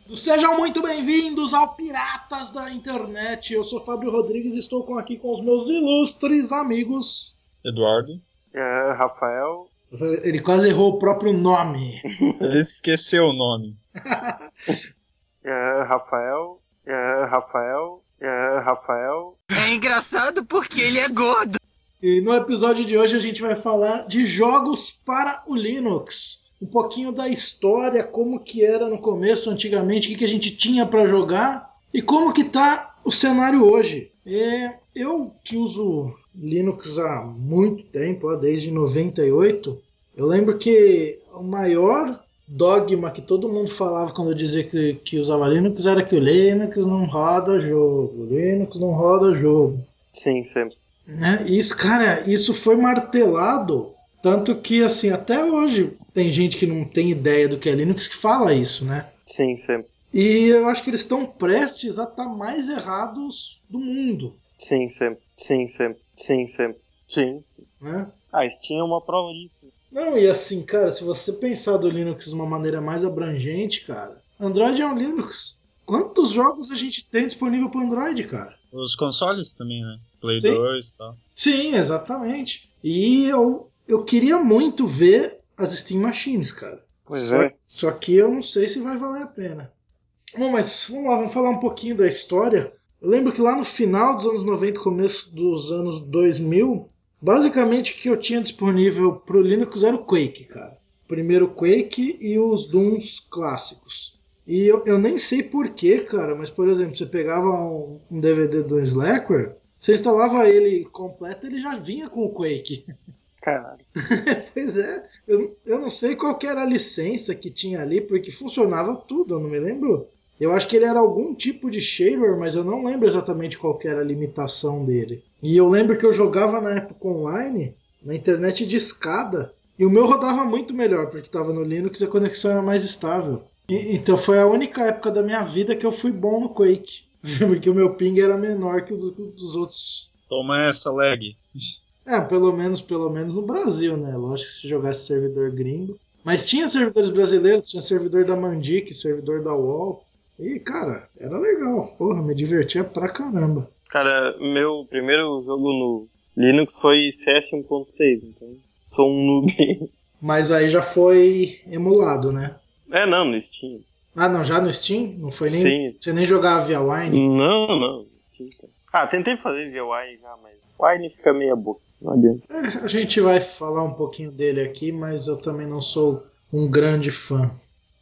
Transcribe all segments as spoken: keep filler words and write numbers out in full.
Sejam muito bem-vindos ao Piratas da Internet. Eu sou Fábio Rodrigues e estou aqui com os meus ilustres amigos. Eduardo. É, Rafael. Ele quase errou o próprio nome. Ele esqueceu o nome. É, Rafael. É, Rafael. É, Rafael. É engraçado porque ele é gordo. E no episódio de hoje a gente vai falar de jogos para o Linux. Um pouquinho da história, como que era no começo, antigamente, o que, que a gente tinha para jogar e como que tá o cenário hoje. É, eu que uso Linux há muito tempo, desde noventa e oito, eu lembro que o maior dogma que todo mundo falava quando eu dizia que, que usava Linux era que o Linux não roda jogo, o Linux não roda jogo. Sim, sempre. Né? Isso, cara, isso foi martelado. Tanto que, assim, até hoje tem gente que não tem ideia do que é Linux que fala isso, né? Sim, sempre. E eu acho que eles estão prestes a estar mais errados do mundo. Sim, sempre. Sim, sempre. Sim, sempre. Sim. Né? Ah, Steam é uma prova disso. Não, e assim, cara, se você pensar do Linux de uma maneira mais abrangente, cara, Android é um Linux. Quantos jogos a gente tem disponível para Android, cara? Os consoles também, né? Play Sim. dois e tal. Sim, exatamente. E eu, eu queria muito ver as Steam Machines, cara. Pois só, é. Só que eu não sei se vai valer a pena. Bom, mas vamos lá, vamos falar um pouquinho da história. Eu lembro que lá no final dos anos noventa, começo dos anos dois mil, basicamente o que eu tinha disponível pro Linux era o Quake, cara. Primeiro o Quake e os Dooms clássicos. E eu, eu nem sei porquê, cara, mas por exemplo, você pegava um, um D V D do Slackware, você instalava ele completo, ele já vinha com o Quake. Caralho. Pois é, eu, eu não sei qual que era a licença que tinha ali, porque funcionava tudo, eu não me lembro. Eu acho que ele era algum tipo de shareware, mas eu não lembro exatamente qual que era a limitação dele. E eu lembro que eu jogava na época online, na internet de escada, e o meu rodava muito melhor, porque estava no Linux e a conexão era mais estável. E, então foi a única época da minha vida que eu fui bom no Quake, porque o meu ping era menor que o do, dos outros. Toma essa, lag. É, pelo menos, pelo menos no Brasil, né? Lógico que se jogasse servidor gringo. Mas tinha servidores brasileiros, tinha servidor da Mandic, servidor da U O L. E, cara, era legal. Porra, me divertia pra caramba. Cara, meu primeiro jogo no Linux foi C S um ponto seis, então sou um noob. Mas aí já foi emulado, né? É, não, no Steam. Ah, não, já no Steam? Não foi nem. Sim. Você nem jogava via Wine? Não, não. Steam, tá. Ah, tentei fazer via Wine já, mas Wine fica meia boca. Não adianta. É, a gente vai falar um pouquinho dele aqui, mas eu também não sou um grande fã.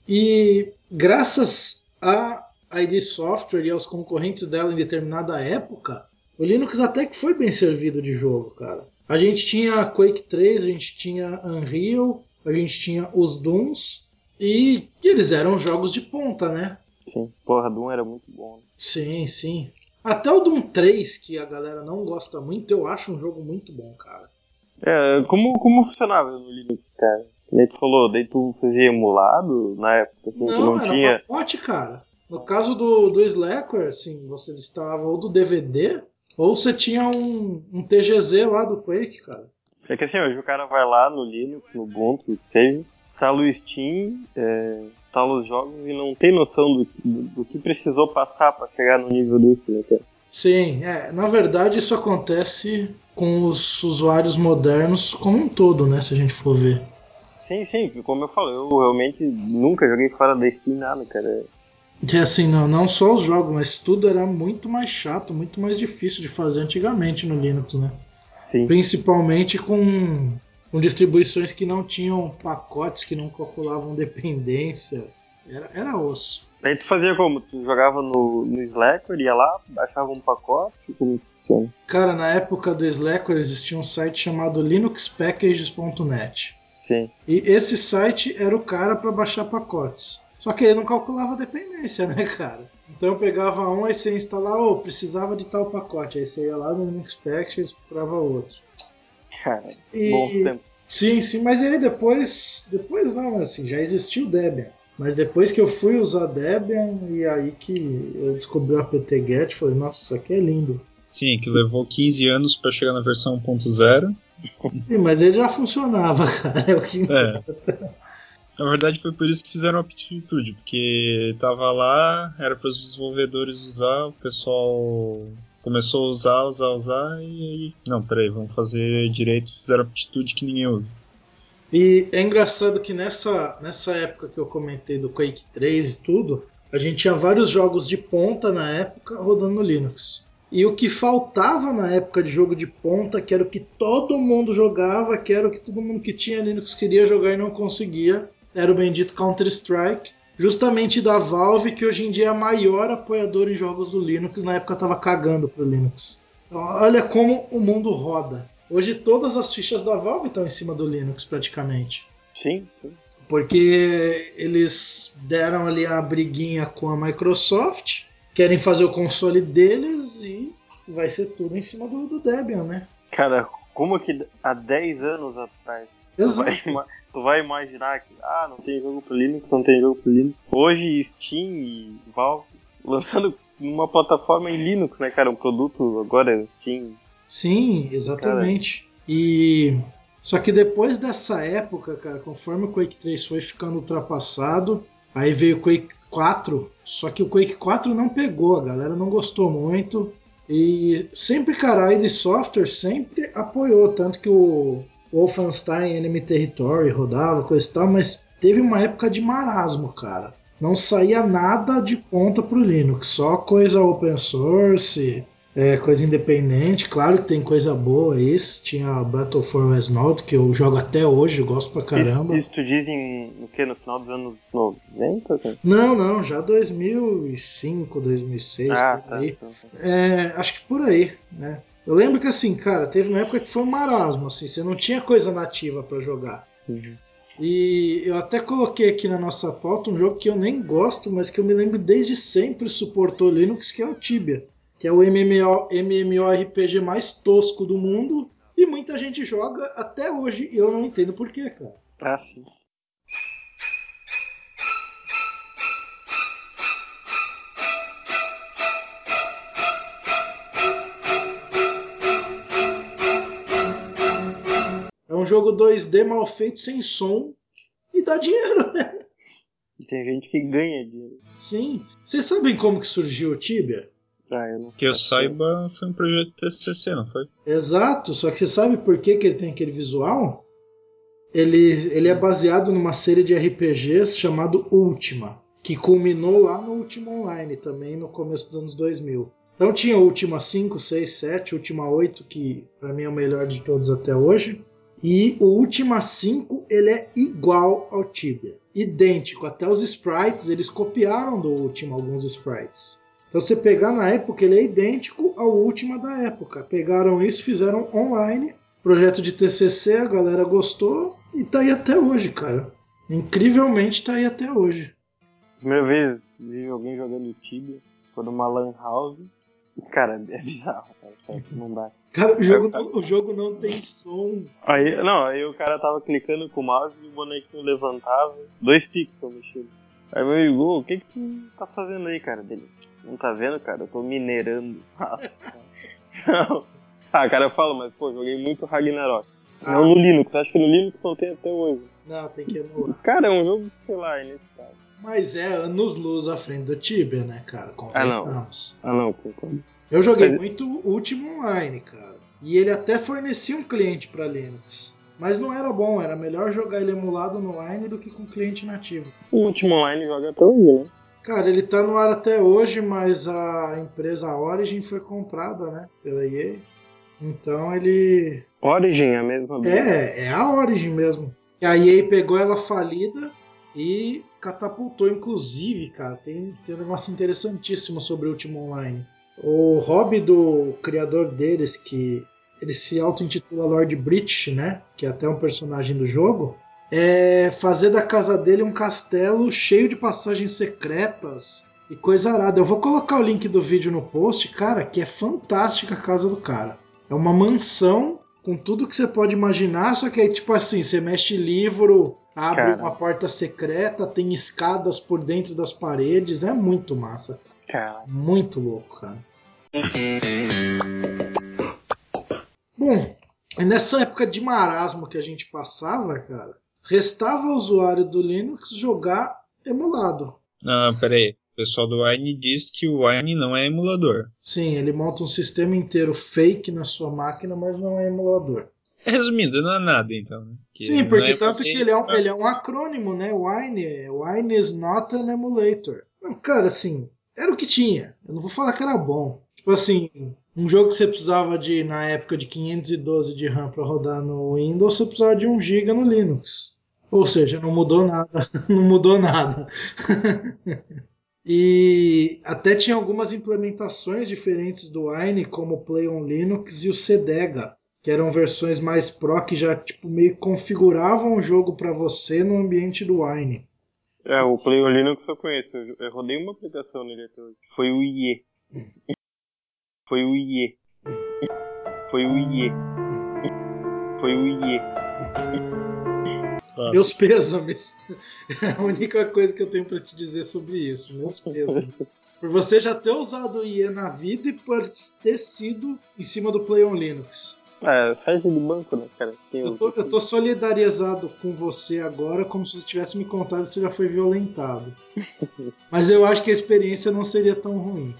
E graças a I D Software e aos concorrentes dela em determinada época, o Linux até que foi bem servido de jogo, cara. A gente tinha Quake três, a gente tinha Unreal, a gente tinha os Dooms, e, e eles eram jogos de ponta, né? Sim, porra, Doom era muito bom. Né? Sim, sim. Até o Doom três, que a galera não gosta muito, eu acho um jogo muito bom, cara. É, como, como funcionava no Linux, cara? Daí tu falou, daí tu fazia emulado na época, assim, Não, que não era tinha... pacote, cara. No caso do, do Slackware, assim, você instalava ou do D V D, ou você tinha um, um T G Z lá do Quake, cara. É que assim, hoje o cara vai lá no Linux, no Ubuntu, que seja, instala o Steam, é, instala os jogos e não tem noção do, do, do que precisou passar pra chegar no nível desse, né, cara? Sim, é, na verdade isso acontece com os usuários modernos como um todo, né, se a gente for ver. Sim, sim, como eu falei, eu realmente nunca joguei fora da Steam nada, cara. Que assim, não, não só os jogos, mas tudo era muito mais chato, muito mais difícil de fazer antigamente no Linux, né? Sim. Principalmente com, com distribuições que não tinham pacotes, que não calculavam dependência. Era, era osso. Aí tu fazia como? Tu jogava no, no Slackware, ia lá, baixava um pacote, como que funciona? Cara, na época do Slackware existia um site chamado linux packages ponto net. Sim. E esse site era o cara para baixar pacotes. Só que ele não calculava a dependência, né, cara? Então eu pegava um, aí você ia instalar, oh, precisava de tal pacote. Aí você ia lá no Linux Packages e procurava outro. Cara, E... bons tempos. Sim, sim, mas aí depois, depois não, assim, já existiu o Debian. Mas depois que eu fui usar Debian, e aí que eu descobri o apt-get, falei, nossa, isso aqui é lindo. Sim, que levou quinze anos pra chegar na versão um ponto zero. Sim, mas ele já funcionava, cara, é o que importa. É. Na verdade foi por isso que fizeram a Aptitude, porque tava lá, era para os desenvolvedores usar, o pessoal começou a usar, usar, usar e... Não, peraí, vamos fazer direito, fizeram a Aptitude que ninguém usa. E é engraçado que nessa, nessa época que eu comentei do Quake três e tudo, a gente tinha vários jogos de ponta na época rodando no Linux. E o que faltava na época de jogo de ponta, que era o que todo mundo jogava, que era o que todo mundo que tinha Linux queria jogar e não conseguia, era o bendito Counter-Strike, justamente da Valve, que hoje em dia é a maior apoiadora em jogos do Linux, na época estava cagando pro Linux. Então, olha como o mundo roda. Hoje todas as fichas da Valve estão em cima do Linux praticamente. Sim, sim. Porque eles deram ali a briguinha com a Microsoft, querem fazer o console deles e vai ser tudo em cima do, do Debian, né? Cara, como que há dez anos atrás tu vai, tu vai imaginar que ah, não tem jogo pro Linux, não tem jogo pro Linux. Hoje Steam e Valve lançando uma plataforma em Linux, né, cara? Um produto agora é Steam. Sim, exatamente. Cara. E só que depois dessa época, cara, conforme o Quake três foi ficando ultrapassado, aí veio o Quake quatro, só que o Quake quatro não pegou, a galera não gostou muito. E sempre, cara, a I D Software sempre apoiou, tanto que o Wolfenstein Enemy Territory rodava, coisa e tal, mas teve uma época de marasmo, cara. Não saía nada de ponta pro Linux, só coisa open source, é, coisa independente. Claro que tem coisa boa isso, tinha Battle for Westnode, que eu jogo até hoje, eu gosto pra caramba. Isso, isso tu diz em, no que? No final dos anos noventa? Cara? Não, não, já dois mil e cinco, dois mil e seis, ah, por aí. Tá, tá, tá. É, acho que por aí, né? Eu lembro que assim, cara, teve uma época que foi um marasmo, assim, você não tinha coisa nativa pra jogar. Uhum. E eu até coloquei aqui na nossa pauta um jogo que eu nem gosto, mas que eu me lembro desde sempre suportou Linux, que é o Tibia, que é o MMORPG mais tosco do mundo, e muita gente joga até hoje, e eu não entendo porquê, cara. Ah, sim. É um jogo dois D mal feito, sem som, e dá dinheiro, né? E tem gente que ganha dinheiro. Sim. Vocês sabem como que surgiu o Tibia? Ah, eu não Que eu saiba, foi um projeto T C C, não foi? Exato, só que você sabe por que, que ele tem aquele visual? Ele, ele é baseado numa série de R P Gs chamado Ultima, que culminou lá no Ultima Online também no começo dos anos dois mil. Então tinha o Ultima cinco, seis, sete, Ultima oito, que pra mim é o melhor de todos até hoje. E o Ultima cinco ele é igual ao Tibia, idêntico, até os sprites, eles copiaram do Ultima alguns sprites. Então você pegar na época, ele é idêntico ao Ultima da época. Pegaram isso, fizeram online, projeto de T C C, a galera gostou e tá aí até hoje, cara. Incrivelmente tá aí até hoje. Primeira vez vi alguém jogando Tibia, foi numa Lan House. Cara, é bizarro, cara. Não dá. Cara, o jogo, não, o jogo não tem som. Aí, não, aí o cara tava clicando com o mouse e o bonequinho levantava, dois pixels mexendo. Aí meu amigo, o que que tu tá fazendo aí, cara? Dele, não tá vendo, cara? Eu tô minerando. Não. Ah, cara, eu falo, mas pô, joguei muito Ragnarok. Ah. Não no Linux, acho que no Linux não tem até hoje. Não, tem que emular. Cara, é um jogo, sei lá, inexplicável. Mas é anos-luz à frente do Tibia, né, cara? Convenhamos. Ah, não. Ah, não, concordo. Eu joguei mas... muito Ultima Online, cara. E ele até fornecia um cliente para Linux. Mas não era bom, era melhor jogar ele emulado no online do que com cliente nativo. O Ultima Online joga até hoje, né? Cara, ele tá no ar até hoje, mas a empresa Origin foi comprada, né, pela E A. Então ele... Origin é a mesma? É, é a Origin mesmo. E a E A pegou ela falida e catapultou, inclusive, cara, tem, tem um negócio interessantíssimo sobre o Ultima Online. O hobby do criador deles, que ele se auto-intitula Lord British, né, que é até um personagem do jogo, é fazer da casa dele um castelo cheio de passagens secretas e coisa arada. Eu vou colocar o link do vídeo no post, cara, que é fantástica a casa do cara. É uma mansão com tudo que você pode imaginar, só que aí, tipo assim, você mexe livro, abre cara. Uma porta secreta, tem escadas por dentro das paredes, é muito massa. Cara. Muito louco, cara. Bom, nessa época de marasmo que a gente passava, cara, restava ao usuário do Linux jogar emulado. Não, peraí. O pessoal do Wine diz que o Wine não é emulador. Sim, ele monta um sistema inteiro fake na sua máquina, mas não é emulador. Resumindo, não é nada, então. Né? Que Sim, porque é tanto que ele é, um, ele é um acrônimo, né? Wine, Wine is not an emulator. Não, cara, assim, era o que tinha. Eu não vou falar que era bom. Tipo assim, um jogo que você precisava de, na época, de quinhentos e doze de RAM para rodar no Windows, você precisava de um giga no Linux. Ou seja, não mudou nada. Não mudou nada. E até tinha algumas implementações diferentes do Wine, como o Play on Linux e o Cedega, que eram versões mais pro que já tipo, meio configuravam o jogo para você no ambiente do Wine. É, o Play on Linux eu conheço. Eu eu rodei uma aplicação nele até hoje. Foi o I E. Foi o I E. Foi o I E. Foi o I E. Meus pêsames. É a única coisa que eu tenho para te dizer sobre isso. Meus pêsames. Por você já ter usado o I E na vida e por ter sido em cima do Play on Linux. Ah, é site de banco, né, cara? Tem Eu um- tô, eu tô solidarizado com você agora como se você tivesse me contado que você já foi violentado. Mas eu acho que a experiência não seria tão ruim.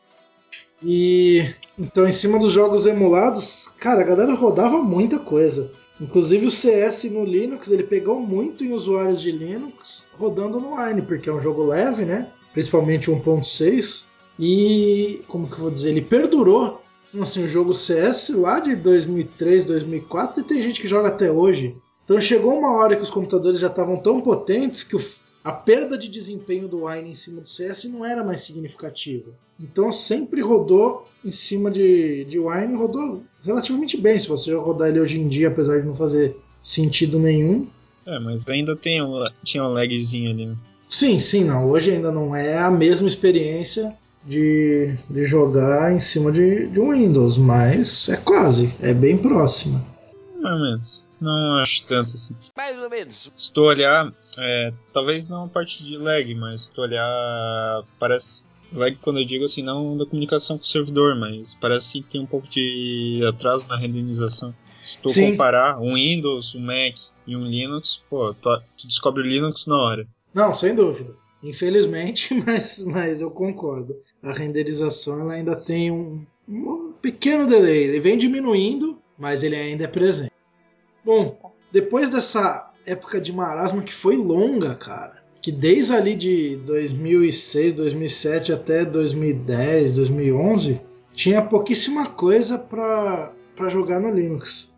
E então, em cima dos jogos emulados, cara, a galera rodava muita coisa. Inclusive o C S no Linux, ele pegou muito em usuários de Linux rodando no Wine, porque é um jogo leve, né? Principalmente um ponto seis. E, como que eu vou dizer, ele perdurou. Assim, o jogo C S lá de dois mil e três, dois mil e quatro, e tem gente que joga até hoje. Então chegou uma hora que os computadores já estavam tão potentes que o, a perda de desempenho do Wine em cima do C S não era mais significativa. Então sempre rodou em cima de, de Wine, rodou relativamente bem. Se você rodar ele hoje em dia, apesar de não fazer sentido nenhum. É, mas ainda tem um, tinha um lagzinho ali, né? Sim, sim, não. Hoje ainda não é a mesma experiência de, de jogar em cima de, de um Windows, mas é quase, é bem próxima. Mais ou menos. Não acho tanto assim. Mais ou menos. Se tu olhar, é, talvez não a parte de lag, mas se tu olhar, parece. Lag quando eu digo assim, não da comunicação com o servidor, mas parece que tem um pouco de atraso na renderização. Se tu Sim. comparar um Windows, um Mac e um Linux, pô, tu, tu descobre o Linux na hora. Não, sem dúvida. Infelizmente, mas, mas eu concordo. A renderização ela ainda tem um, um pequeno delay. Ele vem diminuindo, mas ele ainda é presente. Bom, depois dessa época de marasmo que foi longa, cara, que desde ali de dois mil e seis, dois mil e sete até dois mil e dez, dois mil e onze, tinha pouquíssima coisa para jogar no Linux.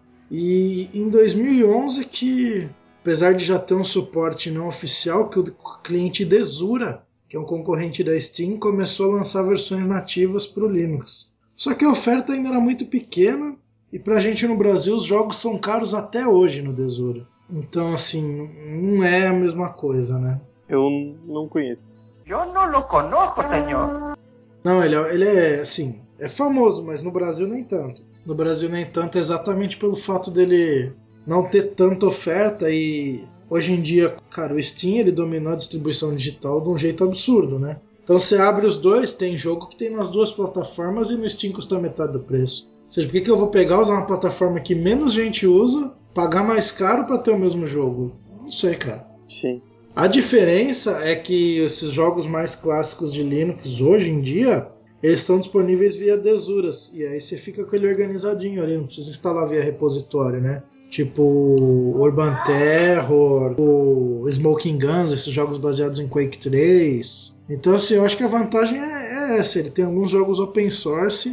E em dois mil e onze que, apesar de já ter um suporte não oficial, que o cliente Desura, que é um concorrente da Steam, começou a lançar versões nativas para o Linux. Só que a oferta ainda era muito pequena e pra gente no Brasil os jogos são caros até hoje no Desura. Então assim, não é a mesma coisa, né? Eu não conheço. Yo no lo conozco, señor. Não, ele é, ele é assim, é famoso, mas no Brasil nem tanto. No Brasil nem tanto exatamente pelo fato dele não ter tanta oferta e hoje em dia, cara, o Steam ele dominou a distribuição digital de um jeito absurdo, né? Então você abre os dois, tem jogo que tem nas duas plataformas e no Steam custa metade do preço. Ou seja, por que, que eu vou pegar, usar uma plataforma que menos gente usa, pagar mais caro para ter o mesmo jogo? Não sei, cara. Sim. A diferença é que esses jogos mais clássicos de Linux hoje em dia, eles são disponíveis via Desuras. E aí você fica com ele organizadinho ali, não precisa instalar via repositório, né? Tipo Urban Terror, o Smoking Guns, esses jogos baseados em Quake três. Então assim, eu acho que a vantagem é, é essa, ele tem alguns jogos open source,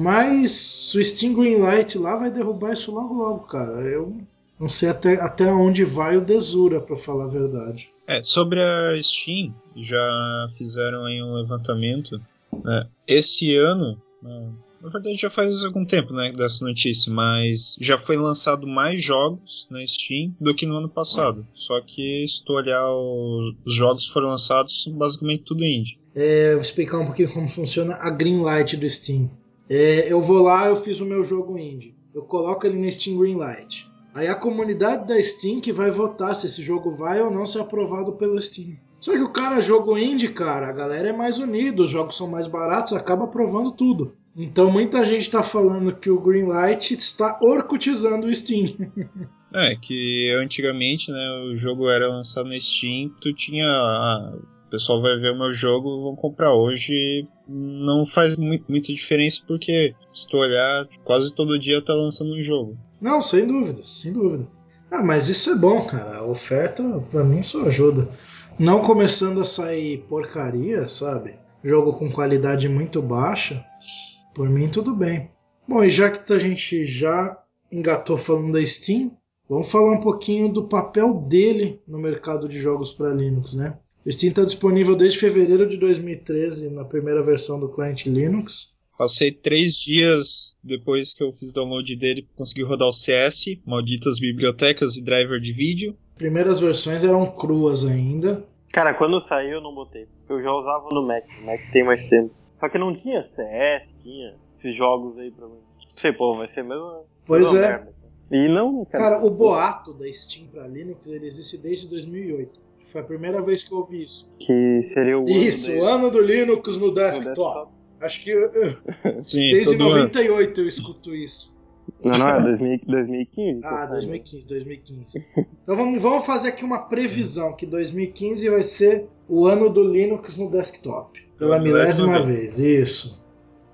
mas o Steam Greenlight lá vai derrubar isso logo logo, cara. Eu não sei até, até onde vai o Desura, pra falar a verdade. É, sobre a Steam, já fizeram aí um levantamento, né? Esse ano, né, na verdade já faz algum tempo, né, dessa notícia, mas já foi lançado mais jogos na Steam do que no ano passado. Só que se tu olhar os, os jogos que foram lançados, são basicamente tudo indie. É, vou explicar um pouquinho como funciona a Greenlight do Steam. É, eu vou lá, eu fiz o meu jogo indie, eu coloco ele no Steam Greenlight. Aí a comunidade da Steam que vai votar se esse jogo vai ou não ser aprovado pelo Steam. Só que o cara, jogo indie, cara, a galera é mais unida, os jogos são mais baratos, acaba aprovando tudo. Então muita gente está falando que o Greenlight está orcutizando o Steam. É, que antigamente, né, o jogo era lançado na Steam, tu tinha... Ah, o pessoal vai ver o meu jogo, vão comprar. Hoje não faz mu- muita diferença, porque se tu olhar, quase todo dia tá lançando um jogo. Não, sem dúvida, sem dúvida. Ah, mas isso é bom, cara. A oferta, pra mim, só ajuda. Não começando a sair porcaria, sabe? Jogo com qualidade muito baixa, por mim tudo bem. Bom, e já que a gente já engatou falando da Steam, vamos falar um pouquinho do papel dele no mercado de jogos para Linux, né? O Steam está disponível desde fevereiro de dois mil e treze na primeira versão do cliente Linux. Passei três dias depois que eu fiz download dele para conseguir rodar o C S, malditas bibliotecas e driver de vídeo. Primeiras versões eram cruas ainda. Cara, quando saiu eu não botei. Eu já usava no Mac. O Mac tem mais tempo. Só que não tinha C S, tinha esses jogos aí pra mim. Não sei, pô, vai ser mesmo. Pois é. Merda. E não, cara. Cara, o boato da Steam para Linux ele existe desde dois mil e oito. Foi a primeira vez que eu ouvi isso. Que seria o Isso, ano o ano do Linux no desktop. desktop. Acho que uh, Sim, desde todo ano. noventa e oito eu escuto isso. Não, não, é dois mil, dois mil e quinze. que Ah, eu falei. dois mil e quinze, dois mil e quinze. Então vamos, vamos fazer aqui uma previsão que dois mil e quinze vai ser o ano do Linux no desktop. Pela Pela milésima milésima vez, isso.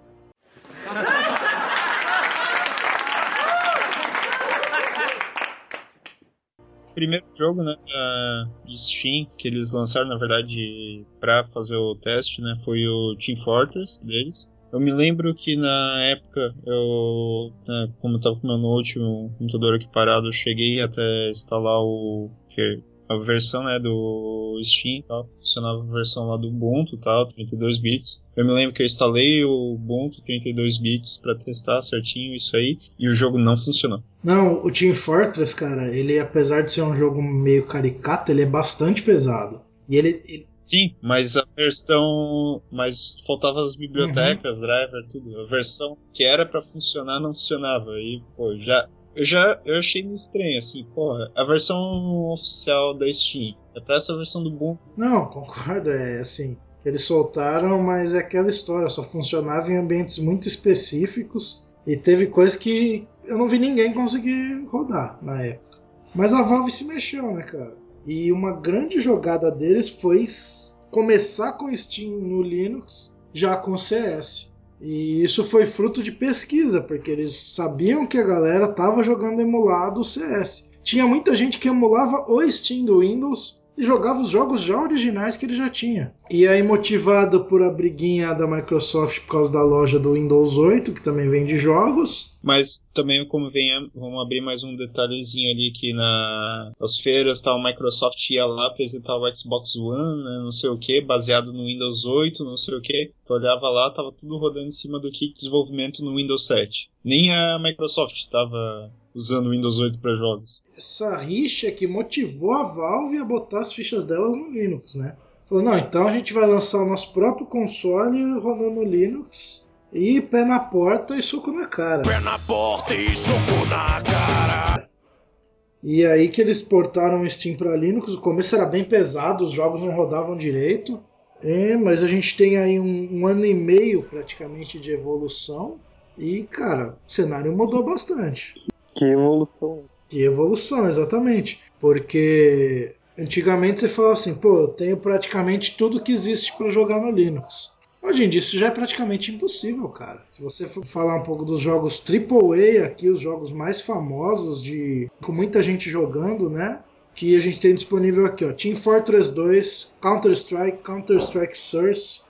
O primeiro jogo, né, da- de Steam que eles lançaram, na verdade, pra fazer o teste, né, foi o Team Fortress deles. Eu me lembro que na época, eu, né, como eu tava com meu note, um computador aqui parado, eu cheguei até instalar o que a versão, né, do Steam e tal, funcionava a versão lá do Ubuntu e tal, trinta e dois bits. Eu me lembro que eu instalei o Ubuntu trinta e dois bits pra testar certinho isso aí, e o jogo não funcionou. Não, o Team Fortress, cara, ele apesar de ser um jogo meio caricato, ele é bastante pesado. E ele, ele Sim, mas a versão. Mas faltava as bibliotecas, driver, tudo. A versão que era pra funcionar não funcionava. E, pô, já. Eu já eu achei meio estranho, assim, porra. A versão oficial da Steam é pra essa versão do Ubuntu. Não, concordo, é assim. Eles soltaram, mas é aquela história, só funcionava em ambientes muito específicos e teve coisas que eu não vi ninguém conseguir rodar na época. Mas a Valve se mexeu, né, cara? E uma grande jogada deles foi começar com Steam no Linux já com C S. E isso foi fruto de pesquisa, porque eles sabiam que a galera estava jogando emulado o C S. Tinha muita gente que emulava o Steam do Windows e jogava os jogos já originais que ele já tinha. E aí, motivado por a briguinha da Microsoft por causa da loja do Windows oito, que também vende jogos. Mas também, como vem, vamos abrir mais um detalhezinho ali, que na, nas feiras tal, a Microsoft ia lá apresentar o Xbox One, né, não sei o que, baseado no Windows oito, não sei o que. Tu olhava lá, tava tudo rodando em cima do kit de desenvolvimento no Windows sete. Nem a Microsoft estava usando o Windows oito para jogos. Essa rixa que motivou a Valve a botar as fichas delas no Linux, né? Falou, não, então a gente vai lançar o nosso próprio console rodando no Linux e pé na porta e soco na cara. Pé na porta e soco na cara. E aí que eles portaram o Steam para Linux, o começo era bem pesado, os jogos não rodavam direito, é, mas a gente tem aí um, um ano e meio praticamente de evolução e, cara, o cenário mudou bastante. Que evolução. Que evolução, exatamente. Porque antigamente você falava assim, pô, eu tenho praticamente tudo que existe para jogar no Linux. Hoje em dia isso já é praticamente impossível, cara. Se você for falar um pouco dos jogos triplo A aqui, os jogos mais famosos, de com muita gente jogando, né? Que a gente tem disponível aqui, ó. Team Fortress dois, Counter-Strike, Counter-Strike Source,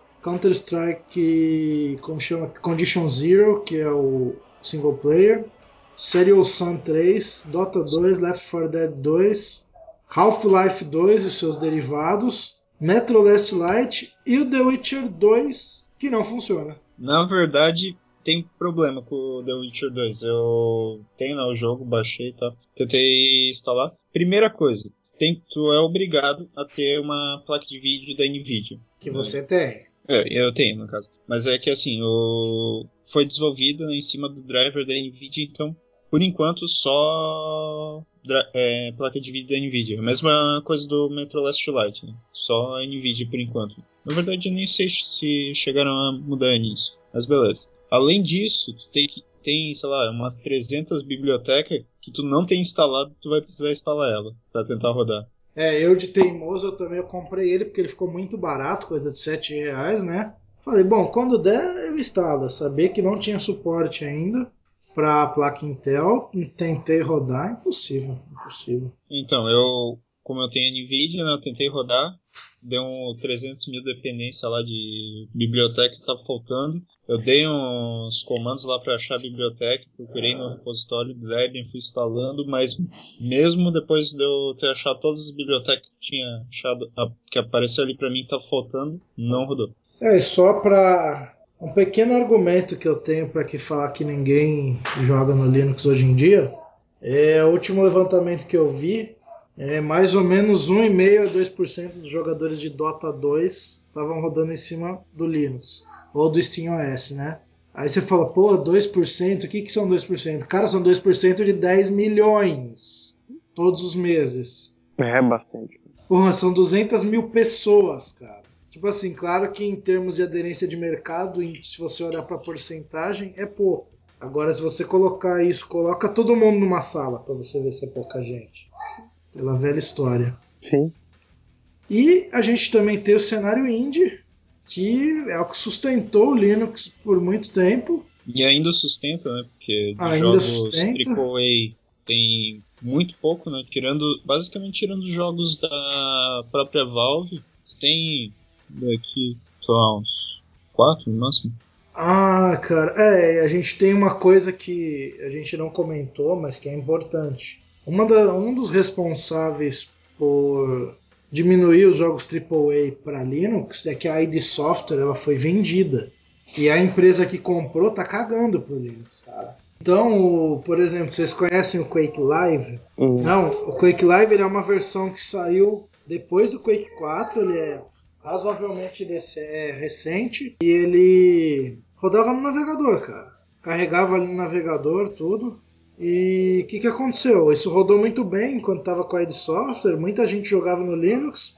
Counter-Strike, como chama? Condition Zero, que é o single player. Serial Sun três, Dota dois, Left four Dead dois, Half-Life dois e seus derivados, Metro Last Light e o The Witcher dois, que não funciona. Na verdade, tem problema com o The Witcher dois. Eu tenho lá o jogo, baixei e tal. Tentei instalar. Primeira coisa, tem, tu é obrigado a ter uma placa de vídeo da NVIDIA. Que você tem. É, eu tenho, no caso. Mas é que assim, o... foi desenvolvido, né, em cima do driver da NVIDIA, então, por enquanto, só dra... é, placa de vídeo da NVIDIA. A mesma coisa do Metro Last Light, né? Só a NVIDIA por enquanto. Na verdade, eu nem sei se chegaram a mudar nisso, mas beleza. Além disso, tu tem, que, tem, sei lá, umas trezentas bibliotecas que tu não tem instalado, tu vai precisar instalar ela pra tentar rodar. É, eu de teimoso eu também eu comprei ele porque ele ficou muito barato, coisa de sete reais, né? Falei, bom, quando der eu instalo. Eu sabia que não tinha suporte ainda pra placa Intel, tentei rodar, impossível, impossível. Então, eu, como eu tenho NVIDIA, né, eu tentei rodar, deu um trezentos mil dependência lá de biblioteca que tava faltando. Eu dei uns comandos lá para achar a biblioteca, procurei no repositório do Debian, fui instalando, mas mesmo depois de eu ter achado todas as bibliotecas que tinha achado, que apareceu ali para mim que tava faltando, não rodou. É, e só para um pequeno argumento que eu tenho para que falar que ninguém joga no Linux hoje em dia, é o último levantamento que eu vi, é mais ou menos um vírgula cinco a dois por cento dos jogadores de Dota dois estavam rodando em cima do Linux, ou do SteamOS, né? Aí você fala, pô, dois por cento, o que, que são dois por cento? Cara, são dois por cento de dez milhões todos os meses. É bastante. Porra, são duzentas mil pessoas, cara. Tipo assim, claro que em termos de aderência de mercado, se você olhar para porcentagem, é pouco. Agora, se você colocar isso, coloca todo mundo numa sala para você ver se é pouca gente. Pela velha história. Sim. E a gente também tem o cenário indie, que é o que sustentou o Linux por muito tempo. E ainda sustenta, né? Porque de Ainda jogos sustenta. triplo A tem muito pouco, né? Tirando, basicamente tirando os jogos da própria Valve, tem daqui, sei lá, uns quatro no máximo. Ah, cara, é, a gente tem uma coisa que a gente não comentou, mas que é importante. Uma da, um dos responsáveis por diminuir os jogos triplo A para Linux é que a I D Software ela foi vendida. E a empresa que comprou tá cagando pro Linux, cara. Então, o, por exemplo, vocês conhecem o Quake Live? Uhum. Não, o Quake Live ele é uma versão que saiu depois do Quake quatro, ele é razoavelmente desse, é, recente e ele rodava no navegador, cara. Carregava ali no navegador tudo. E o que, que aconteceu? Isso rodou muito bem enquanto estava com a I D Software, muita gente jogava no Linux.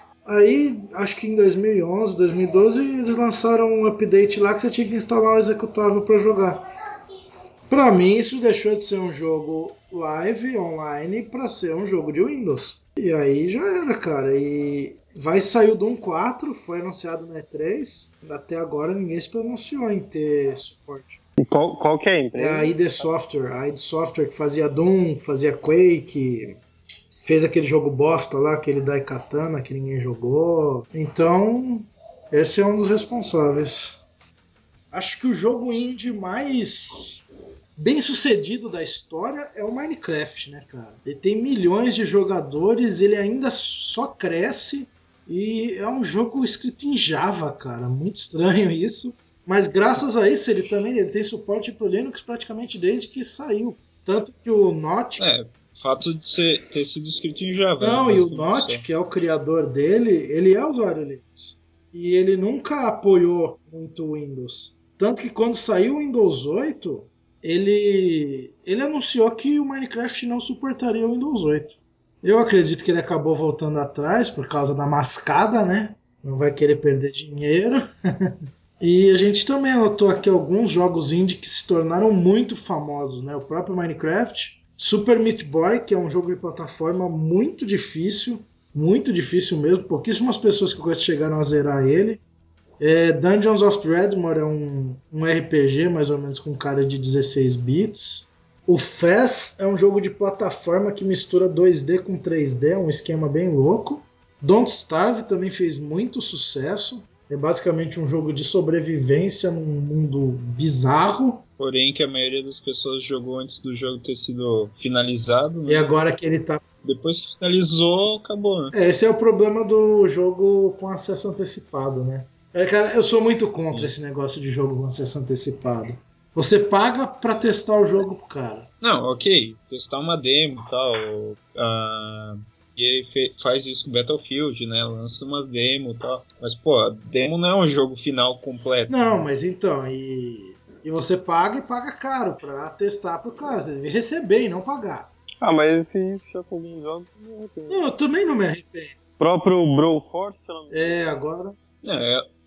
Aí, acho que em dois mil e onze, dois mil e doze, eles lançaram um update lá que você tinha que instalar um executável para jogar. Para mim, isso deixou de ser um jogo live, online, para ser um jogo de Windows. E aí já era, cara. E vai sair o Doom quatro, foi anunciado na E três. Até agora ninguém se pronunciou em ter suporte. E qual, qual que é a empresa? É a I D Software. A I D Software que fazia Doom, fazia Quake, fez aquele jogo bosta lá, aquele Daikatana que ninguém jogou. Então, esse é um dos responsáveis. Acho que o jogo indie mais bem sucedido da história é o Minecraft, né, cara? Ele tem milhões de jogadores, ele ainda só cresce e é um jogo escrito em Java, cara. Muito estranho isso. Mas graças a isso ele também ele tem suporte para o Linux praticamente desde que saiu. Tanto que o Notch... É, fato de ser, ter sido escrito em Java. Não, né, e o Notch, só. que é o criador dele, ele é usuário Linux. E ele nunca apoiou muito o Windows. Tanto que quando saiu o Windows oito, ele, ele anunciou que o Minecraft não suportaria o Windows oito. Eu acredito que ele acabou voltando atrás por causa da mascada, né? Não vai querer perder dinheiro. E a gente também anotou aqui alguns jogos indie que se tornaram muito famosos, né? O próprio Minecraft, Super Meat Boy, que é um jogo de plataforma muito difícil, muito difícil mesmo. Pouquíssimas pessoas que eu conheço chegaram a zerar ele. É, Dungeons of Dreadmore é um, um R P G mais ou menos com cara de dezesseis bits. O Fez é um jogo de plataforma que mistura dois D com três D, um esquema bem louco. Don't Starve também fez muito sucesso. É basicamente um jogo de sobrevivência num mundo bizarro. Porém, que a maioria das pessoas jogou antes do jogo ter sido finalizado. Né? E agora que ele tá. Depois que finalizou, acabou, né? É, esse é o problema do jogo com acesso antecipado, né? É, cara, eu sou muito contra Sim. esse negócio de jogo com acesso antecipado. Você paga pra testar o jogo pro cara. Não, ok. Testar uma demo e tal. Uh, e faz isso com Battlefield, né? Lança uma demo e tal. Mas, pô, a demo não é um jogo final completo. Não, né? mas então, e, e você paga e paga caro pra testar pro cara. Você deve receber e não pagar. Ah, mas se já com alguns jogos, não Não, eu também não me arrependo. O próprio Broforce, se não me engano. É, agora... É,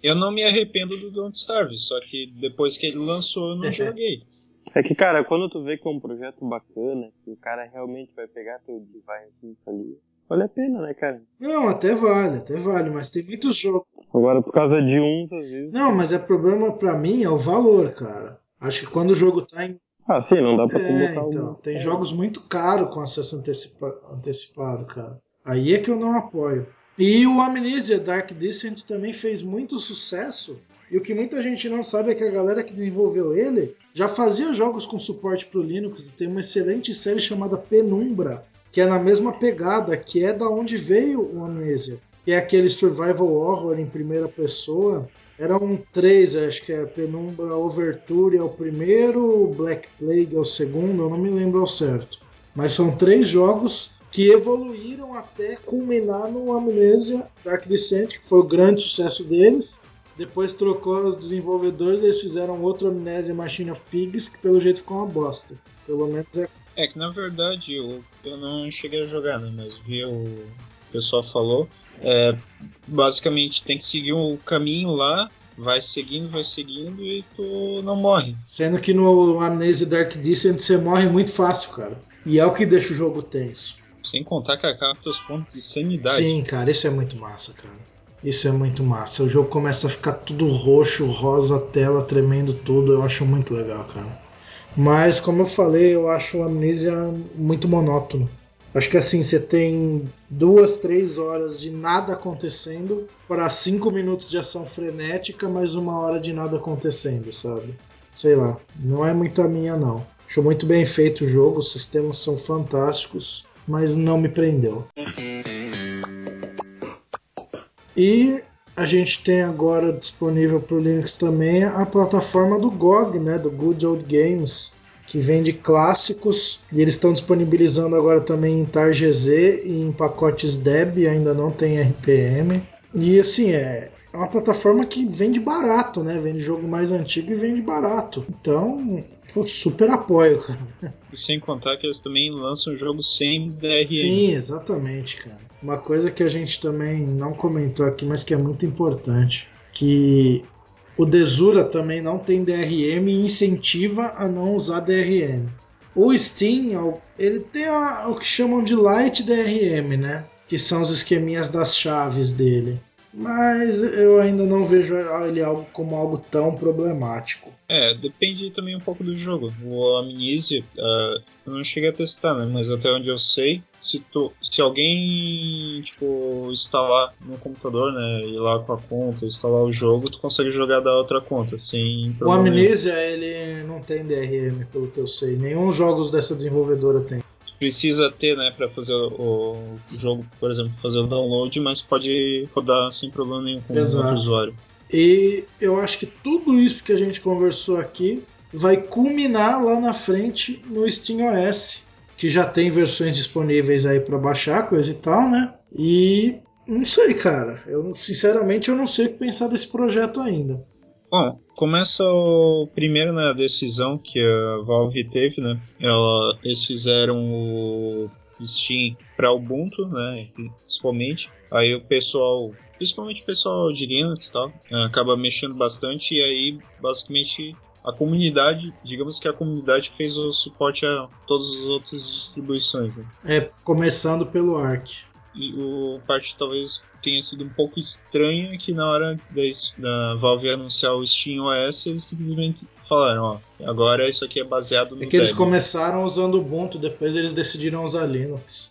Eu não me arrependo do Don't Starve, só que depois que ele lançou eu não joguei. É que, cara, quando tu vê que é um projeto bacana, que o cara realmente vai pegar teu device isso ali, vale a pena, né, cara? Não, até vale, até vale, mas tem muitos jogos. Agora, por causa de uns, às vezes... Não, mas é problema pra mim é o valor, cara. Acho que quando o jogo tá em... Ah, sim, não dá pra tu É, botar então, um... tem jogos muito caros com acesso antecipa... antecipado, cara. Aí é que eu não apoio. E o Amnesia Dark Descent também fez muito sucesso. E o que muita gente não sabe é que a galera que desenvolveu ele já fazia jogos com suporte pro Linux. E tem uma excelente série chamada Penumbra, que é na mesma pegada, que é da onde veio o Amnesia. Que é aquele survival horror em primeira pessoa. Eram três, acho que é Penumbra Overture é o primeiro, Black Plague é o segundo, eu não me lembro ao certo. Mas são três jogos que evoluíram até culminar no Amnesia Dark Descent, que foi o grande sucesso deles. Depois trocou os desenvolvedores e eles fizeram outro Amnesia Machine of Pigs, que pelo jeito ficou uma bosta. Pelo menos é... É que na verdade eu, eu não cheguei a jogar, né? Mas vi o pessoal falou. É, basicamente tem que seguir o caminho lá, vai seguindo, vai seguindo e tu não morre. Sendo que no Amnesia Dark Descent você morre muito fácil, cara. E é o que deixa o jogo tenso. Sem contar que acaba teus pontos de sanidade. Sim, cara, isso é muito massa, cara. Isso é muito massa. O jogo começa a ficar tudo roxo, rosa, a tela tremendo tudo. Eu acho muito legal, cara. Mas, como eu falei, eu acho o Amnesia muito monótono. Acho que assim, você tem duas, três horas de nada acontecendo para cinco minutos de ação frenética, mais uma hora de nada acontecendo, sabe? Sei lá, não é muito a minha, não. Acho muito bem feito o jogo, os sistemas são fantásticos, mas não me prendeu. E a gente tem agora disponível para o Linux também a plataforma do G O G, né, do Good Old Games, que vende clássicos, e eles estão disponibilizando agora também em TarGZ e em pacotes Deb, ainda não tem R P M. E assim, é uma plataforma que vende barato, né? Vende jogo mais antigo e vende barato. Então, eu super apoio, cara. E sem contar que eles também lançam jogos sem D R M. Sim, exatamente, cara. Uma coisa que a gente também não comentou aqui, mas que é muito importante, que o Desura também não tem D R M e incentiva a não usar D R M. O Steam, ele tem a, o que chamam de Light D R M, né? Que são os esqueminhas das chaves dele. Mas eu ainda não vejo ele algo como algo tão problemático. É, depende também um pouco do jogo. O Amnesia, uh, eu não cheguei a testar, né? Mas até onde eu sei, se, tu, se alguém, tipo, instalar no computador, né? Ir lá com a conta, instalar o jogo, tu consegue jogar da outra conta, sem O problema. Amnesia, ele não tem D R M, pelo que eu sei. Nenhum jogos dessa desenvolvedora tem. Precisa ter, né, para fazer o, o jogo, por exemplo, fazer o download, mas pode rodar sem problema nenhum com Exato. outro usuário. E eu acho que tudo isso que a gente conversou aqui vai culminar lá na frente no SteamOS, que já tem versões disponíveis aí para baixar, coisa e tal, né? E não sei, cara. Eu sinceramente eu não sei o que pensar desse projeto ainda. Bom, começa o primeiro na, né, decisão que a Valve teve, né? Ela, eles fizeram o Steam para Ubuntu, né? Principalmente. Aí o pessoal, principalmente o pessoal de Linux, tal, acaba mexendo bastante e aí basicamente a comunidade, digamos que a comunidade fez o suporte a todas as outras distribuições. Né? É, começando pelo Arc. E o parte talvez tenha sido um pouco estranha que na hora da, da Valve anunciar o SteamOS eles simplesmente falaram, ó, agora isso aqui é baseado no É que eles Debian. começaram usando Ubuntu, depois eles decidiram usar Linux.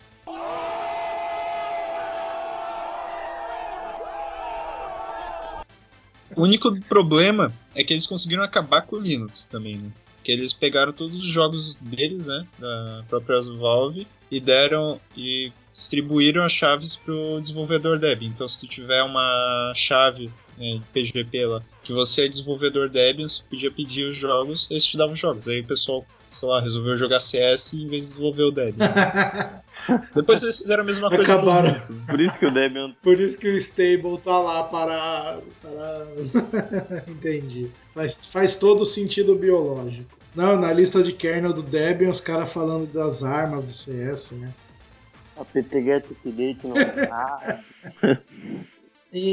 O único problema é que eles conseguiram acabar com o Linux também, né? Que eles pegaram todos os jogos deles, né, da própria Valve e deram e distribuíram as chaves para o desenvolvedor Debian. Então, se tu tiver uma chave, né, de P G P lá, que você é desenvolvedor Debian, você podia pedir os jogos, eles te davam os jogos. Aí o pessoal, sei lá, resolveu jogar C S em vez de desenvolver o Debian. Depois eles fizeram a mesma coisa. Acabaram. Com o Por isso que o Debian... Por isso que o Stable tá lá para... para... Entendi. Faz, faz todo o sentido biológico. Não, na lista de kernel do Debian, os caras falando das armas do C S, né? A P T Get Update não... Ah... E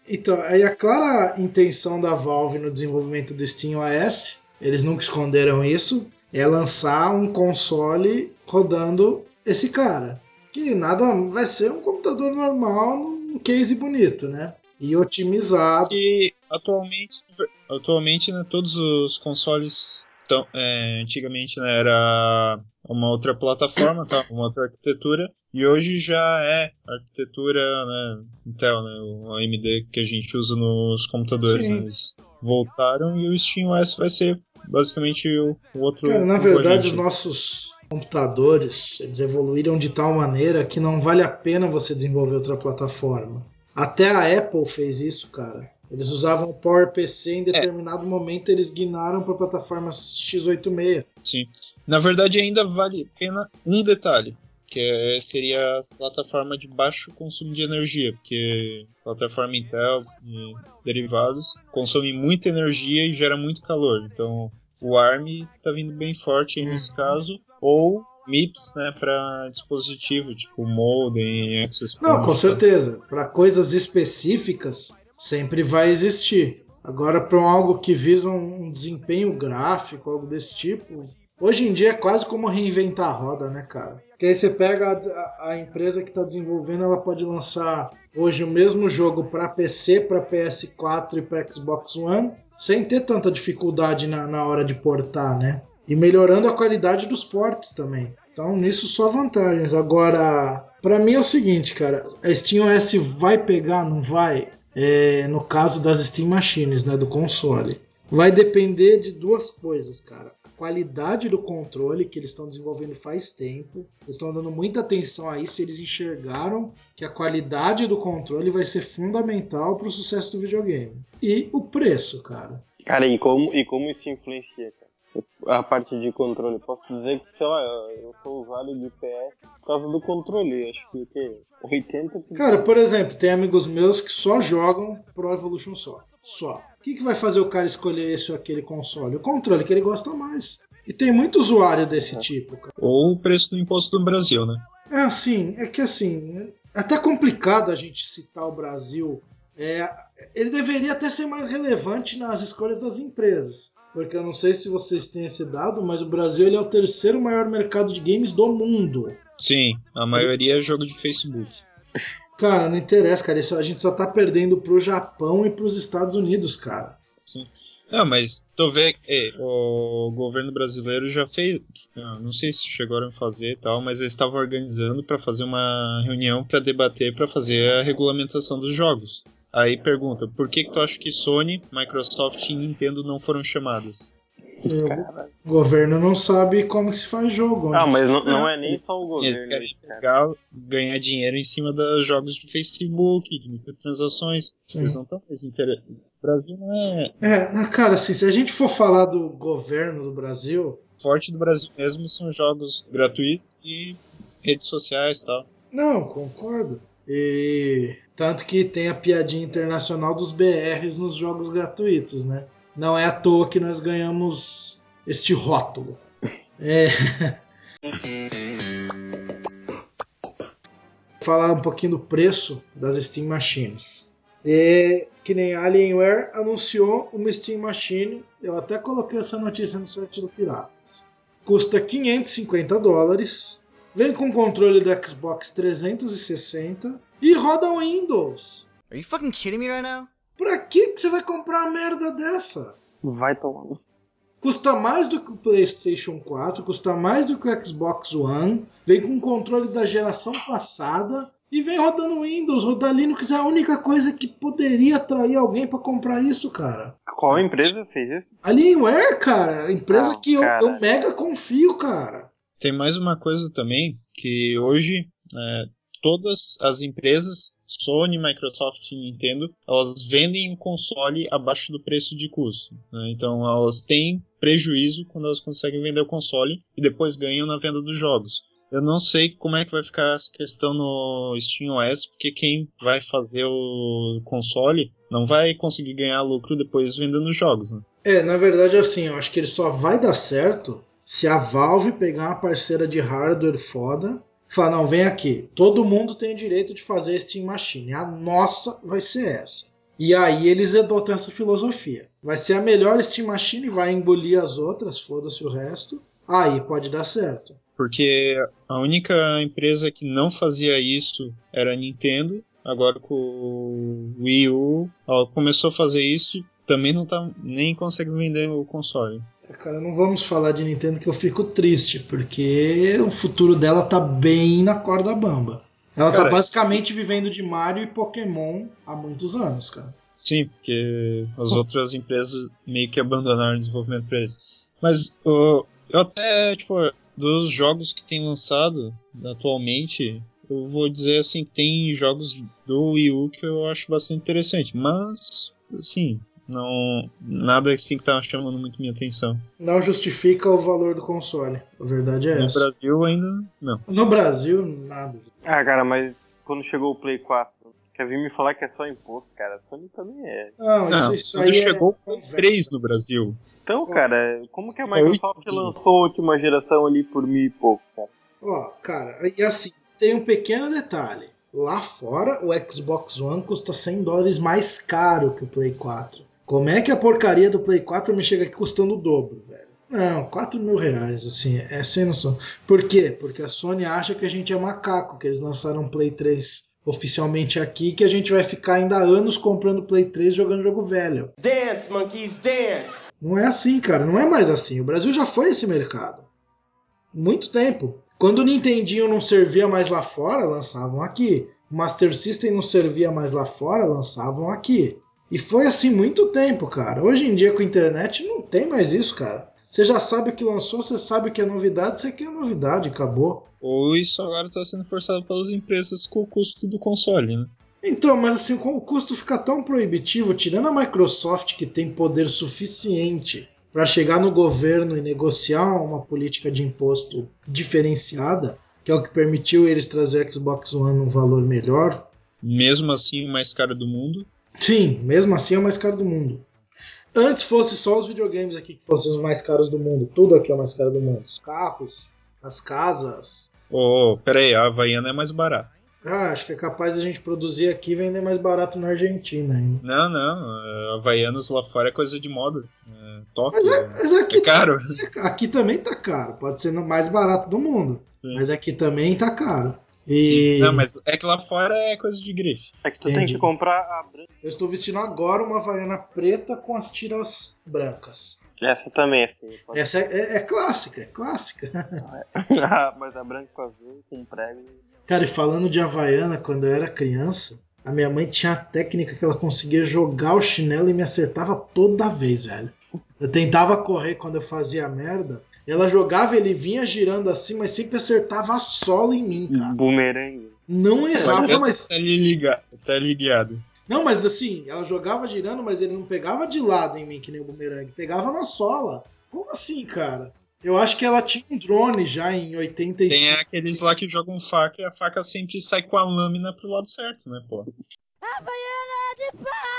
Então, aí a clara intenção da Valve no desenvolvimento do SteamOS, eles nunca esconderam isso, é lançar um console rodando esse cara. Que nada vai ser um computador normal num case bonito, né? E otimizado. E atualmente, atualmente né, todos os consoles tão, é, antigamente né, era uma outra plataforma, tá? Uma outra arquitetura, e hoje já é arquitetura né, Intel, né, o A M D que a gente usa nos computadores. Né, eles voltaram e o SteamOS vai ser basicamente o, o outro. Cara, na verdade, os nossos computadores eles evoluíram de tal maneira que não vale a pena você desenvolver outra plataforma. Até a Apple fez isso, cara. Eles usavam o PowerPC, em determinado é. momento eles guinaram para a plataforma x oitenta e seis. Sim. Na verdade, ainda vale a pena um detalhe, que é, seria a plataforma de baixo consumo de energia, porque a plataforma Intel e derivados consome muita energia e gera muito calor. Então, o A R M está vindo bem forte aí nesse uhum. caso, ou M I P S, né, para dispositivo, tipo modem, access point. Não, com certeza. Para coisas específicas, sempre vai existir. Agora, para algo que visa um desempenho gráfico, algo desse tipo, hoje em dia é quase como reinventar a roda, né, cara? Porque aí você pega a, a empresa que está desenvolvendo, ela pode lançar hoje o mesmo jogo para P C, para P S quatro e para Xbox One, sem ter tanta dificuldade na, na hora de portar, né? E melhorando a qualidade dos ports também. Então, nisso só vantagens. Agora, para mim é o seguinte, cara. A SteamOS vai pegar, não vai? É, no caso das Steam Machines, né, do console. Vai depender de duas coisas, cara. A qualidade do controle, que eles estão desenvolvendo faz tempo. Eles estão dando muita atenção a isso. Eles enxergaram que a qualidade do controle vai ser fundamental para o sucesso do videogame. E o preço, cara. Cara, e como, e como isso influencia, cara? A parte de controle, posso dizer que, sei lá, eu sou usuário de P S por causa do controle, acho que o quê? oitenta por cento. Cara, por exemplo, tem amigos meus que só jogam Pro Evolution só. Só. O que, que vai fazer o cara escolher esse ou aquele console? O controle que ele gosta mais. E tem muito usuário desse é. tipo, cara. Ou o preço do imposto do Brasil, né? É assim, é que assim, é até complicado a gente citar o Brasil. É, ele deveria até ser mais relevante nas escolhas das empresas. Porque eu não sei se vocês têm esse dado, mas o Brasil ele é o terceiro maior mercado de games do mundo. Sim, a maioria é jogo de Facebook. Cara, não interessa, cara. Isso, a gente só tá perdendo pro Japão e pros Estados Unidos, cara. Sim. Não, mas tu vê que o governo brasileiro já fez, não sei se chegaram a fazer e tal, mas eles estavam organizando para fazer uma reunião para debater, para fazer a regulamentação dos jogos. Aí pergunta, por que, que tu acha que Sony, Microsoft e Nintendo não foram chamadas? O governo não sabe como que se faz jogo. Ah, mas não, não é nem só o governo. Eles querem pegar, ganhar dinheiro em cima dos jogos de Facebook, de microtransações. Sim. Eles não estão mais interessados. O Brasil não é... É, cara, assim, se a gente for falar do governo do Brasil... O forte do Brasil mesmo são jogos gratuitos e redes sociais e tal. Não, concordo. E tanto que tem a piadinha internacional dos B Rs nos jogos gratuitos, né? Não é à toa que nós ganhamos este rótulo. É... Falar um pouquinho do preço das Steam Machines. É que nem a Alienware anunciou uma Steam Machine. Eu até coloquei essa notícia no site do Piratas. Custa quinhentos e cinquenta dólares. Vem com controle do Xbox trezentos e sessenta e roda Windows. Are you fucking kidding me right now? Pra que que você vai comprar uma merda dessa? Vai tomando. Custa mais do que o PlayStation quatro, custa mais do que o Xbox One, vem com controle da geração passada e vem rodando Windows, rodar Linux é a única coisa que poderia atrair alguém pra comprar isso, cara. Qual empresa fez isso? Alienware, cara, a empresa Não, que eu, cara. eu mega confio, cara. Tem mais uma coisa também, que hoje é, todas as empresas, Sony, Microsoft e Nintendo, elas vendem o console abaixo do preço de custo. Né? Então elas têm prejuízo quando elas conseguem vender o console e depois ganham na venda dos jogos. Eu não sei como é que vai ficar essa questão no SteamOS, porque quem vai fazer o console não vai conseguir ganhar lucro depois vendendo os jogos. Né? É, na verdade assim, eu acho que ele só vai dar certo se a Valve pegar uma parceira de hardware foda e falar, não, vem aqui, todo mundo tem direito de fazer Steam Machine, a nossa vai ser essa. E aí eles adotam essa filosofia. Vai ser a melhor Steam Machine, vai engolir as outras, foda-se o resto. Aí pode dar certo. Porque a única empresa que não fazia isso era a Nintendo. Agora com o Wii U, ela começou a fazer isso e também não tá, nem consegue vender o console. Cara, não vamos falar de Nintendo que eu fico triste, porque o futuro dela tá bem na corda bamba. Ela cara, tá basicamente vivendo de Mario e Pokémon há muitos anos, cara. Sim, porque as Pô. outras empresas meio que abandonaram o desenvolvimento pra eles. Mas uh, eu até, tipo, dos jogos que tem lançado atualmente, eu vou dizer assim que tem jogos do Wii U que eu acho bastante interessante, mas, assim, não, nada assim que tá chamando muito minha atenção. Não justifica o valor do console, a verdade é no essa. No Brasil ainda, não. No Brasil, nada. Ah, cara, mas quando chegou o Play quatro, quer vir me falar que é só imposto, cara? A Sony também é. Não, isso, não, isso aí chegou é o três no Brasil. Então, cara, como que a Microsoft lançou a última geração ali por mil e pouco, cara? Ó, cara, e assim, tem um pequeno detalhe. Lá fora, o Xbox One custa cem dólares mais caro que o Play quatro. Como é que a porcaria do Play quatro me chega aqui custando o dobro, velho? Não, quatro mil reais, assim, é sem noção. Por quê? Porque a Sony acha que a gente é macaco, que eles lançaram o Play três oficialmente aqui, que a gente vai ficar ainda anos comprando Play três jogando jogo velho. Dance, monkeys, dance! Não é assim, cara, não é mais assim. O Brasil já foi esse mercado. Muito tempo. Quando o Nintendinho não servia mais lá fora, lançavam aqui. O Master System não servia mais lá fora, lançavam aqui. E foi assim muito tempo, cara. Hoje em dia com a internet não tem mais isso, cara. Você já sabe o que lançou, você sabe o que é novidade, você quer novidade, acabou. Ou isso agora está sendo forçado pelas empresas com o custo do console, né? Então, mas assim, com o custo fica tão proibitivo, tirando a Microsoft que tem poder suficiente para chegar no governo e negociar uma política de imposto diferenciada, que é o que permitiu eles trazer o Xbox One num valor melhor. Mesmo assim, o mais caro do mundo? Sim, mesmo assim é o mais caro do mundo. Antes fosse só os videogames aqui que fossem os mais caros do mundo. Tudo aqui é o mais caro do mundo. Os carros, as casas. Oh, peraí, a Havaiana é mais barata. Ah, acho que é capaz de a gente produzir aqui e vender mais barato na Argentina ainda. Não, não. Havaianas lá fora é coisa de moda. É top. Mas, é, mas aqui, é caro. Aqui também tá caro. Pode ser o mais barato do mundo. Sim. Mas aqui também tá caro. E... Não, mas é que lá fora é coisa de grife. É que tu Entendi. tem que comprar a branca. Eu estou vestindo agora uma Havaiana preta com as tiras brancas. Essa também é feia. Pode... Essa é, é, é clássica, é clássica. Mas a branca com azul, com prego. Cara, e falando de Havaiana, quando eu era criança, a minha mãe tinha a técnica que ela conseguia jogar o chinelo e me acertava toda vez, velho. Eu tentava correr quando eu fazia merda. Ela jogava, ele vinha girando assim, mas sempre acertava a sola em mim, cara. Bumerangue. Não errava, mas... Tá ligado, tá ligado. Não, mas assim, ela jogava girando, mas ele não pegava de lado em mim, que nem o bumerangue. Pegava na sola. Como assim, cara? Eu acho que ela tinha um drone já em oitenta e cinco. Tem aqueles lá que jogam faca e a faca sempre sai com a lâmina pro lado certo, né, pô? Havaiana de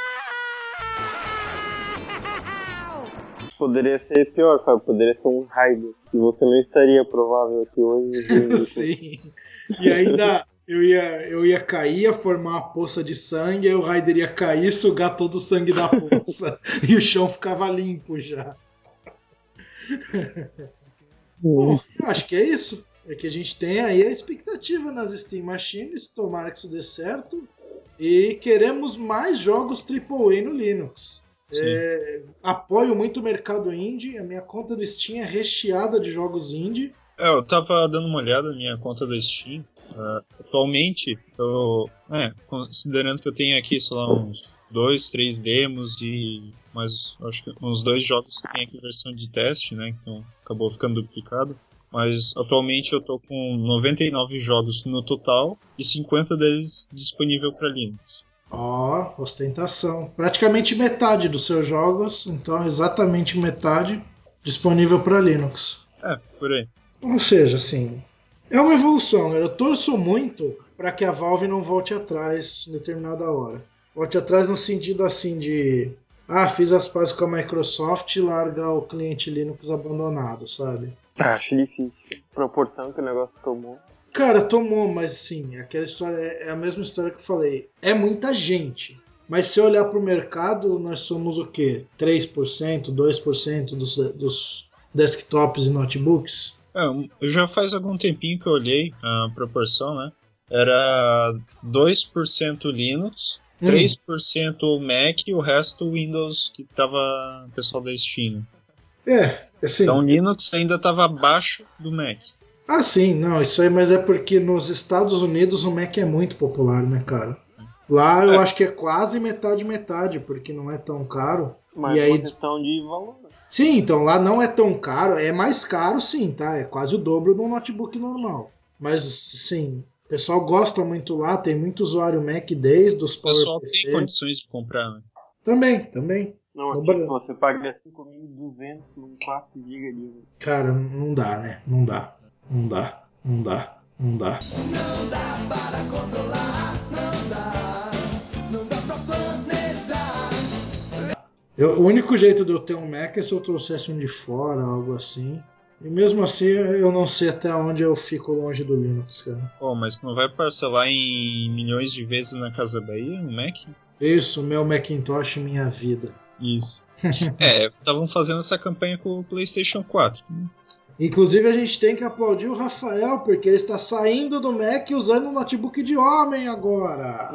pau! Poderia ser pior, Fábio. Poderia ser um Raider. E você não estaria provável aqui hoje. Sim. E ainda eu ia, eu ia cair, ia formar uma poça de sangue, aí o Raider ia cair, sugar todo o sangue da poça. E o chão ficava limpo já. Bom, eu acho que é isso. É que a gente tem aí a expectativa nas Steam Machines. Tomara que isso dê certo. E queremos mais jogos triplo A no Linux. É, apoio muito o mercado indie. A minha conta do Steam é recheada de jogos indie. É, eu tava dando uma olhada na minha conta da Steam. Uh, atualmente, eu, é, considerando que eu tenho aqui, sei lá, uns dois, três demos e mais, acho que uns dois jogos que tem aqui versão de teste, né? Então acabou ficando duplicado. Mas atualmente eu tô com noventa e nove jogos no total e cinquenta deles disponível para Linux. Ó, oh, ostentação. Praticamente metade dos seus jogos, então exatamente metade disponível para Linux. É, por aí. Ou seja, assim, é uma evolução. Eu torço muito para que a Valve não volte atrás em determinada hora. Volte atrás no sentido assim de... Ah, fiz as pazes com a Microsoft e larga o cliente Linux abandonado, sabe? Ah, acho difícil. A proporção que o negócio tomou. Cara, tomou, mas sim, aquela história é a mesma história que eu falei. É muita gente. Mas se olhar para o mercado, nós somos o quê? três por cento, dois por cento dos, dos desktops e notebooks? É, já faz algum tempinho que eu olhei a proporção, né? Era dois por cento Linux, Hum. três por cento Mac e o resto Windows, que tava o pessoal da Steam. É, assim... Então Linux ainda estava abaixo do Mac. Ah, sim, não, isso aí, mas é porque nos Estados Unidos o Mac é muito popular, né, cara? Lá eu É. acho que é quase metade metade, porque não é tão caro. Mas e é aí... uma questão de valor. Sim, então lá não é tão caro, é mais caro sim, tá? É quase o dobro de um notebook normal. Mas sim, o pessoal gosta muito lá, tem muito usuário Mac desde os O pessoal PowerPC. tem condições de comprar, né? Também, também. Não, No aqui Brasil. você paga cinco mil e duzentos num quatro gigas de... Cara, não dá, né? Não dá. Não dá. Não dá. Não dá. Não dá para controlar, não dá, não dá pra planejar. Eu, o único jeito de eu ter um Mac é se eu trouxesse um de fora, algo assim. E mesmo assim, eu não sei até onde eu fico longe do Linux, cara. Pô, mas não vai parcelar em milhões de vezes na Casa Bahia, no Mac? Isso, meu Macintosh, minha vida. Isso. É, estavam fazendo essa campanha com o PlayStation quatro. Inclusive, a gente tem que aplaudir o Rafael, porque ele está saindo do Mac usando um notebook de homem agora.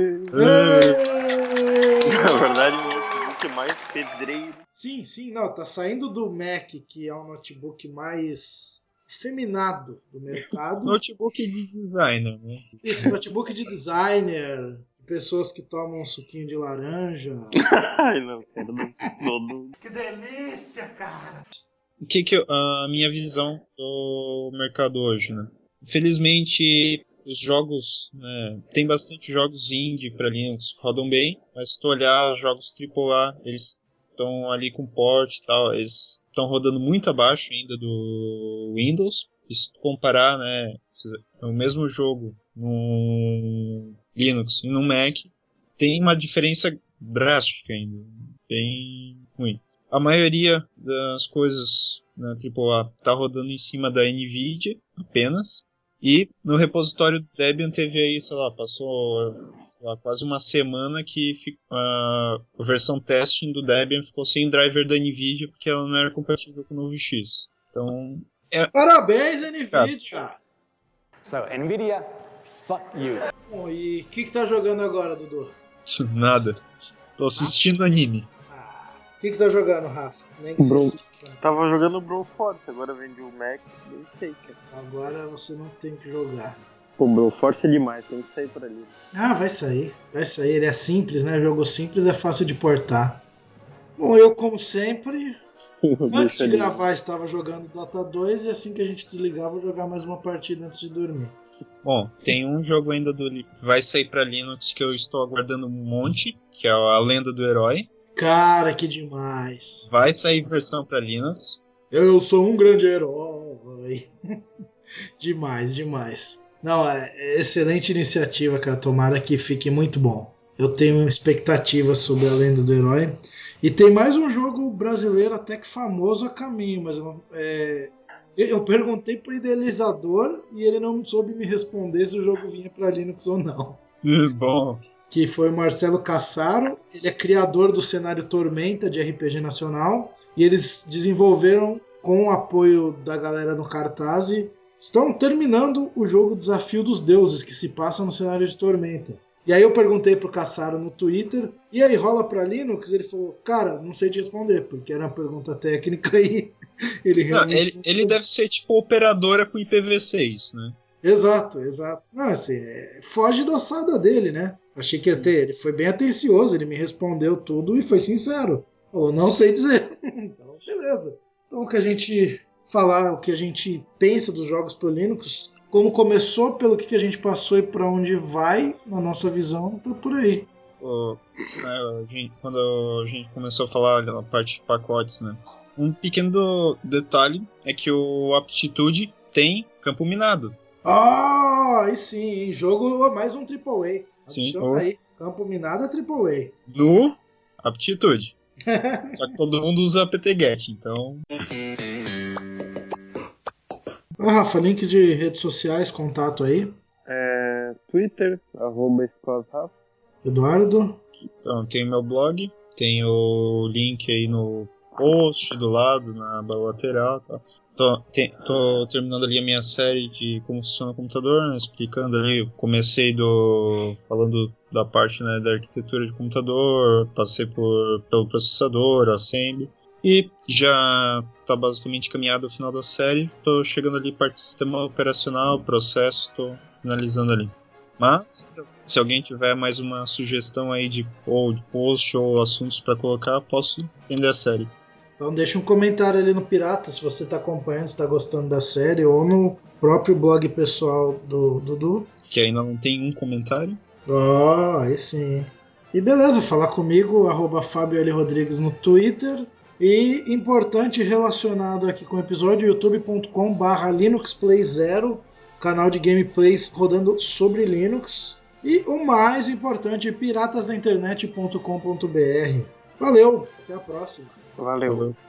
Na verdade, o notebook mais pedreiro. Sim, sim, não, tá saindo do Mac, que é o notebook mais feminado do mercado. Notebook de designer, né? Isso, notebook de designer, pessoas que tomam um suquinho de laranja. Ai, não, cara, não, não, não. Que delícia, cara! O que que eu- a minha visão do mercado hoje, né? Infelizmente, os jogos, né, tem bastante jogos indie para Linux, rodam bem, mas se tu olhar os jogos triplo A, eles estão ali com port e tal, eles estão rodando muito abaixo ainda do Windows. E se tu comparar, né, o mesmo jogo no Linux e no Mac, tem uma diferença drástica ainda, bem ruim. A maioria das coisas na triplo A está rodando em cima da NVIDIA apenas. E no repositório do Debian teve aí, sei lá, passou sei lá, quase uma semana que fico, a, a versão testing do Debian ficou sem driver da NVIDIA porque ela não era compatível com o novo X. Então, é... Parabéns, NVIDIA! So, NVIDIA, fuck you. Bom, e o que, que tá jogando agora, Dudu? Nada. Tô assistindo anime. O que, que tá jogando, Rafa? Nem que Bro. seja. Tava jogando Broforce, agora vendi o Mac, nem sei, cara. Agora você não tem que jogar. Pô, Broforce é demais, tem que sair por ali. Ah, vai sair. Vai sair. Ele é simples, né? Jogo simples é fácil de portar. Bom, eu, como sempre, antes de gravar, estava jogando Dota dois e assim que a gente desligar, vou jogar mais uma partida antes de dormir. Bom, tem um jogo ainda do vai sair pra Linux que eu estou aguardando um monte, que é a Lenda do Herói. Cara, que demais. Vai sair versão pra Linux. Eu sou um grande herói. Demais, demais. Não, é excelente iniciativa, cara. Tomara que fique muito bom. Eu tenho expectativas sobre a Lenda do Herói. E tem mais um jogo brasileiro até que famoso a caminho, mas eu, não, é, eu perguntei pro idealizador e ele não soube me responder se o jogo vinha para Linux ou não. Bom. Que foi o Marcelo Cassaro. Ele é criador do cenário Tormenta de R P G nacional e eles desenvolveram com o apoio da galera do Cartaz. Estão terminando o jogo Desafio dos Deuses, que se passa no cenário de Tormenta. E aí eu perguntei pro Cassaro no Twitter, e aí, rola pra Linux? Ele falou, cara, não sei te responder, porque era uma pergunta técnica e ele realmente não, ele, não ele deve ser tipo operadora com I P v seis, né? Exato, exato. Não, assim, é, foge da ossada dele, né? Achei que ia ter, ele foi bem atencioso, ele me respondeu tudo e foi sincero. Eu não sei dizer. Então, beleza. Então, o que a gente falar, o que a gente pensa dos jogos pro Linux, como começou, pelo que a gente passou e para onde vai, na nossa visão, por, por aí. O, é, a gente, quando a gente começou a falar da parte de pacotes, né? Um pequeno detalhe é que o Aptitude tem campo minado. Ah, aí sim, jogo mais um triple A. Adiciona sim, aí, campo minado é triple A. No Aptitude. Só que todo mundo usa apt-get, então... Ah, Rafa, link de redes sociais, contato aí. É, Twitter, arroba Rafa. Eduardo. Então, tem meu blog, tem o link aí no post do lado, na aba lateral, tá? Tô, te, tô terminando ali a minha série de como funciona o computador, né, explicando ali, comecei do falando da parte, né, da arquitetura de computador, passei por, pelo processador, assembly, e já está basicamente caminhado ao final da série. Tô chegando ali parte do sistema operacional, processo, tô finalizando ali. Mas, se alguém tiver mais uma sugestão aí de, ou de post ou assuntos para colocar, posso estender a série. Então deixa um comentário ali no Pirata se você está acompanhando, se está gostando da série, ou no próprio blog pessoal do Dudu. Que ainda não tem um comentário. Ó, oh, aí sim. E beleza, falar comigo, arroba Fábio L. Rodrigues no Twitter. E importante relacionado aqui com o episódio, youtube ponto com barra Linux Play Zero, canal de gameplays rodando sobre Linux. E o mais importante, piratas da internet ponto com ponto b r. Valeu, até a próxima. Valeu. Valeu.